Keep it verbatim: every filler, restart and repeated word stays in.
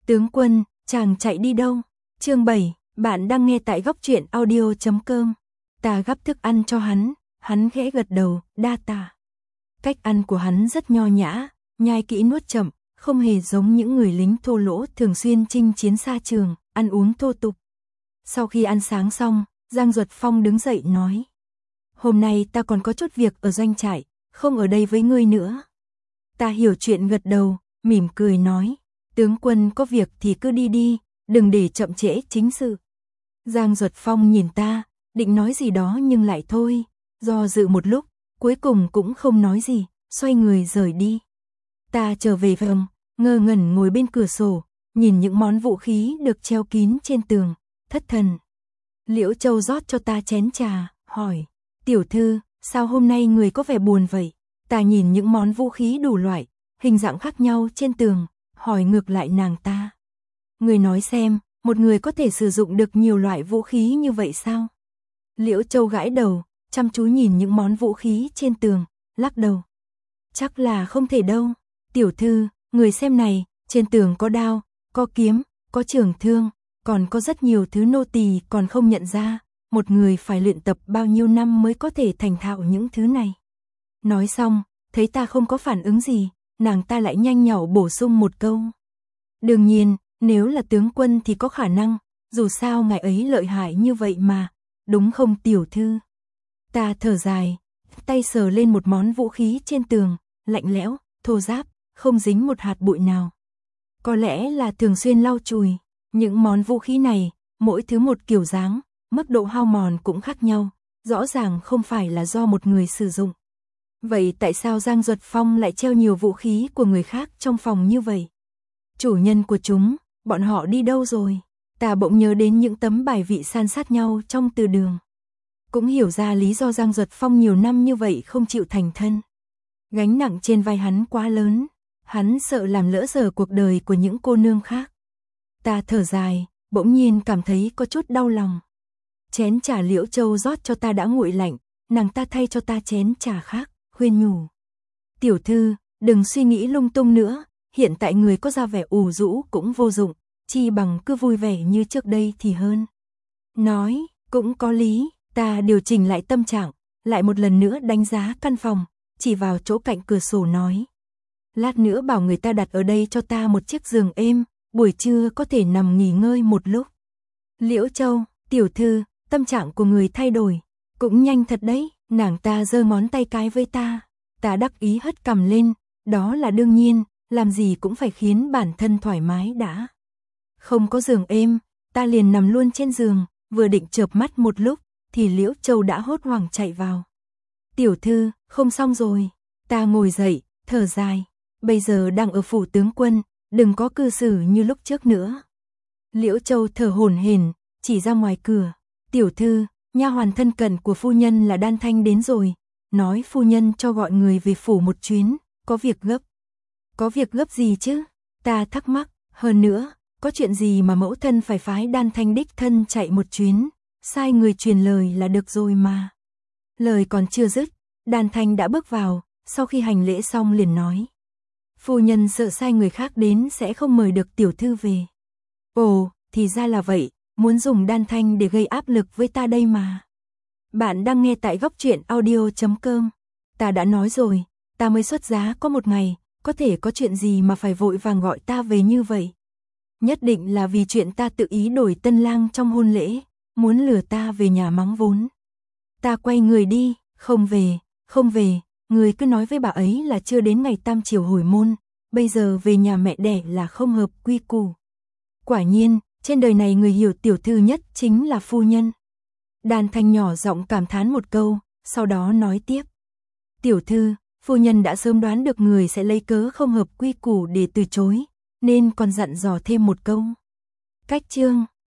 Tướng quân, chàng chạy đi đâu? Chương bảy, bạn đang nghe tại góc truyện audio chấm com. Ta gắp thức ăn cho hắn, hắn khẽ gật đầu, đa tạ. Cách ăn của hắn rất nho nhã, nhai kỹ nuốt chậm, không hề giống những người lính thô lỗ thường xuyên chinh chiến xa trường, ăn uống thô tục. Sau khi ăn sáng xong, Giang Duật Phong đứng dậy nói: "Hôm nay ta còn có chút việc ở doanh trại, không ở đây với ngươi nữa." Ta hiểu chuyện gật đầu, mỉm cười nói: "Tướng quân có việc thì cứ đi đi, đừng để chậm trễ chính sự." Giang Duật Phong nhìn ta, định nói gì đó nhưng lại thôi, do dự một lúc, cuối cùng cũng không nói gì, xoay người rời đi. Ta trở về phòng, ngơ ngẩn ngồi bên cửa sổ, nhìn những món vũ khí được treo kín trên tường, thất thần. Liễu Châu rót cho ta chén trà, hỏi: "Tiểu thư, sao hôm nay người có vẻ buồn vậy?" Ta nhìn những món vũ khí đủ loại, hình dạng khác nhau trên tường, hỏi ngược lại nàng ta: "Người nói xem, một người có thể sử dụng được nhiều loại vũ khí như vậy sao?" Liễu Châu gãi đầu, chăm chú nhìn những món vũ khí trên tường, lắc đầu: "Chắc là không thể đâu. Tiểu thư, người xem này, trên tường có đao, có kiếm, có trường thương, còn có rất nhiều thứ nô tỳ còn không nhận ra, một người phải luyện tập bao nhiêu năm mới có thể thành thạo những thứ này." Nói xong, thấy ta không có phản ứng gì, nàng ta lại nhanh nhảu bổ sung một câu: "Đương nhiên, nếu là tướng quân thì có khả năng, dù sao ngài ấy lợi hại như vậy mà, đúng không tiểu thư?" Ta thở dài, tay sờ lên một món vũ khí trên tường, lạnh lẽo, thô ráp, không dính một hạt bụi nào. Có lẽ là thường xuyên lau chùi, những món vũ khí này, mỗi thứ một kiểu dáng, mức độ hao mòn cũng khác nhau, rõ ràng không phải là do một người sử dụng. Vậy tại sao Giang Duật Phong lại treo nhiều vũ khí của người khác trong phòng như vậy? Chủ nhân của chúng, bọn họ đi đâu rồi? Ta bỗng nhớ đến những tấm bài vị san sát nhau trong từ đường. Cũng hiểu ra lý do Giang Duật Phong nhiều năm như vậy không chịu thành thân. Gánh nặng trên vai hắn quá lớn, hắn sợ làm lỡ dở cuộc đời của những cô nương khác. Ta thở dài, bỗng nhiên cảm thấy có chút đau lòng. Chén trà Liễu Châu rót cho ta đã nguội lạnh, nàng ta thay cho ta chén trà khác, khuyên nhủ: "Tiểu thư, đừng suy nghĩ lung tung nữa, hiện tại người có ra vẻ ủ rũ cũng vô dụng, chi bằng cứ vui vẻ như trước đây thì hơn." Nói, cũng có lý, ta điều chỉnh lại tâm trạng, lại một lần nữa đánh giá căn phòng, chỉ vào chỗ cạnh cửa sổ nói: "Lát nữa bảo người ta đặt ở đây cho ta một chiếc giường êm, buổi trưa có thể nằm nghỉ ngơi một lúc." Liễu Châu, tiểu thư, tâm trạng của người thay đổi, cũng nhanh thật đấy, nàng ta giơ ngón tay cái với ta. Ta đắc ý hất cằm lên, đó là đương nhiên, làm gì cũng phải khiến bản thân thoải mái đã. Không có giường êm, ta liền nằm luôn trên giường, vừa định chợp mắt một lúc, thì Liễu Châu đã hốt hoảng chạy vào. "Tiểu thư, không xong rồi." Ta ngồi dậy, thở dài, bây giờ đang ở phủ tướng quân, đừng có cư xử như lúc trước nữa. Liễu Châu thở hổn hển, chỉ ra ngoài cửa: "Tiểu thư, nha hoàn thân cận của phu nhân là Đan Thanh đến rồi, nói phu nhân cho gọi người về phủ một chuyến, có việc gấp." "Có việc gấp gì chứ?" Ta thắc mắc, hơn nữa, có chuyện gì mà mẫu thân phải phái Đan Thanh đích thân chạy một chuyến, sai người truyền lời là được rồi mà. Lời còn chưa dứt, Đan Thanh đã bước vào, sau khi hành lễ xong liền nói: "Phu nhân sợ sai người khác đến sẽ không mời được tiểu thư về." "Ồ, thì ra là vậy, muốn dùng Đan Thanh để gây áp lực với ta đây mà." Bạn đang nghe tại góc truyện audio chấm com. Ta đã nói rồi, ta mới xuất giá có một ngày, có thể có chuyện gì mà phải vội vàng gọi ta về như vậy. Nhất định là vì chuyện ta tự ý đổi tân lang trong hôn lễ, muốn lừa ta về nhà mắng vốn. Ta quay người đi, "Không về, không về, người cứ nói với bà ấy là chưa đến ngày tam chiều hồi môn, bây giờ về nhà mẹ đẻ là không hợp quy củ." Quả nhiên, trên đời này người hiểu tiểu thư nhất chính là phu nhân. Đan Thanh nhỏ giọng cảm thán một câu, sau đó nói tiếp: "Tiểu thư, phu nhân đã sớm đoán được người sẽ lấy cớ không hợp quy củ để từ chối, nên còn dặn dò thêm một câu." Cách chương